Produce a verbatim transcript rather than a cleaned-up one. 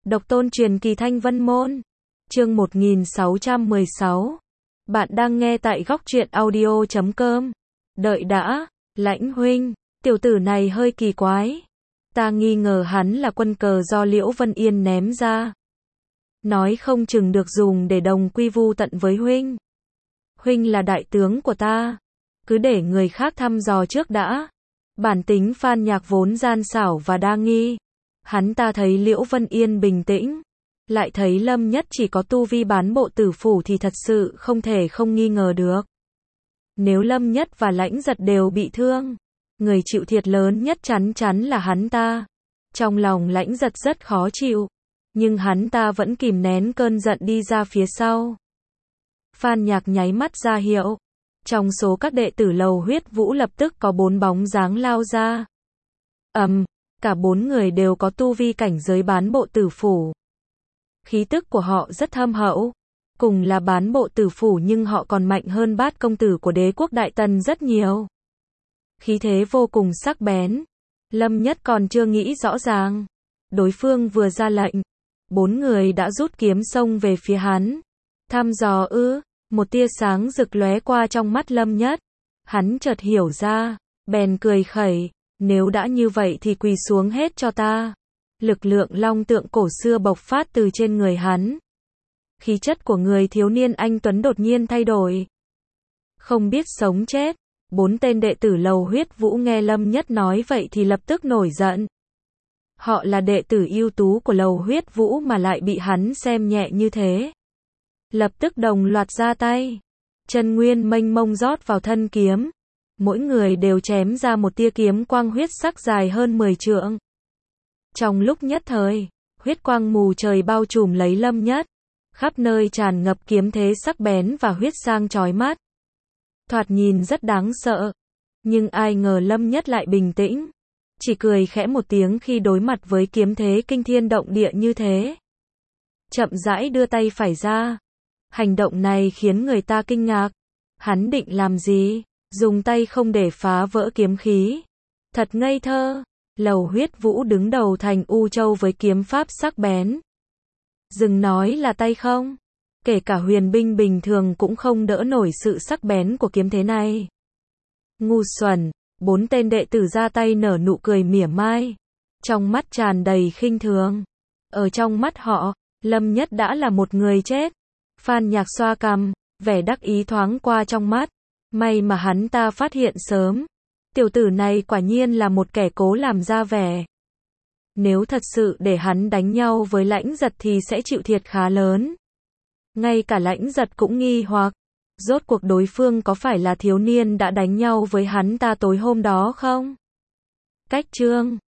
Độc tôn truyền kỳ Thanh Vân Môn. Chương một nghìn sáu trăm mười sáu. Bạn đang nghe tại góc truyện audio chấm com. Đợi đã, Lãnh huynh, tiểu tử này hơi kỳ quái. Ta nghi ngờ hắn là quân cờ do Liễu Vân Yên ném ra. Nói không chừng được dùng để đồng quy vu tận với huynh. Huynh là đại tướng của ta. Cứ để người khác thăm dò trước đã. Bản tính Phan Nhạc vốn gian xảo và đa nghi. Hắn ta thấy Liễu Vân Yên bình tĩnh, lại thấy Lâm Nhất chỉ có tu vi bán bộ tử phủ thì thật sự không thể không nghi ngờ được. Nếu Lâm Nhất và Lãnh Giật đều bị thương, người chịu thiệt lớn nhất chắn chắn là hắn ta. Trong lòng Lãnh Giật rất khó chịu, nhưng hắn ta vẫn kìm nén cơn giận đi ra phía sau. Phan Nhạc nháy mắt ra hiệu. Trong số các đệ tử Lầu Huyết Vũ lập tức có bốn bóng dáng lao ra. Ầm, um, cả bốn người đều có tu vi cảnh giới bán bộ tử phủ. Khí tức của họ rất thâm hậu. Cùng là bán bộ tử phủ nhưng họ còn mạnh hơn Bát công tử của đế quốc Đại Tần rất nhiều. Khí thế vô cùng sắc bén. Lâm Nhất còn chưa nghĩ rõ ràng. Đối phương vừa ra lệnh, bốn người đã rút kiếm xông về phía hắn. Thăm dò ư? Một tia sáng rực lóe qua trong mắt Lâm Nhất. Hắn chợt hiểu ra, bèn cười khẩy, nếu đã như vậy thì quỳ xuống hết cho ta. Lực lượng long tượng cổ xưa bộc phát từ trên người hắn. Khí chất của người thiếu niên anh tuấn đột nhiên thay đổi. Không biết sống chết, bốn tên đệ tử Lầu Huyết Vũ nghe Lâm Nhất nói vậy thì lập tức nổi giận. Họ là đệ tử ưu tú của Lầu Huyết Vũ mà lại bị hắn xem nhẹ như thế. Lập tức đồng loạt ra tay. Chân nguyên mênh mông rót vào thân kiếm. Mỗi người đều chém ra một tia kiếm quang huyết sắc dài hơn mười trượng. Trong lúc nhất thời, huyết quang mù trời bao trùm lấy Lâm Nhất. Khắp nơi tràn ngập kiếm thế sắc bén và huyết sang chói mắt. Thoạt nhìn rất đáng sợ. Nhưng ai ngờ Lâm Nhất lại bình tĩnh. Chỉ cười khẽ một tiếng khi đối mặt với kiếm thế kinh thiên động địa như thế. Chậm rãi đưa tay phải ra. Hành động này khiến người ta kinh ngạc. Hắn định làm gì? Dùng tay không để phá vỡ kiếm khí. Thật ngây thơ. Lầu Huyết Vũ đứng đầu thành U Châu với kiếm pháp sắc bén. Dừng nói là tay không. Kể cả huyền binh bình thường cũng không đỡ nổi sự sắc bén của kiếm thế này. Ngu xuẩn. Bốn tên đệ tử ra tay nở nụ cười mỉa mai. Trong mắt tràn đầy khinh thường. Ở trong mắt họ, Lâm Nhất đã là một người chết. Phan Nhạc xoa cằm, vẻ đắc ý thoáng qua trong mắt. May mà hắn ta phát hiện sớm. Tiểu tử này quả nhiên là một kẻ cố làm ra vẻ. Nếu thật sự để hắn đánh nhau với Lãnh Giật thì sẽ chịu thiệt khá lớn. Ngay cả Lãnh Giật cũng nghi hoặc. Rốt cuộc đối phương có phải là thiếu niên đã đánh nhau với hắn ta tối hôm đó không? Cách chương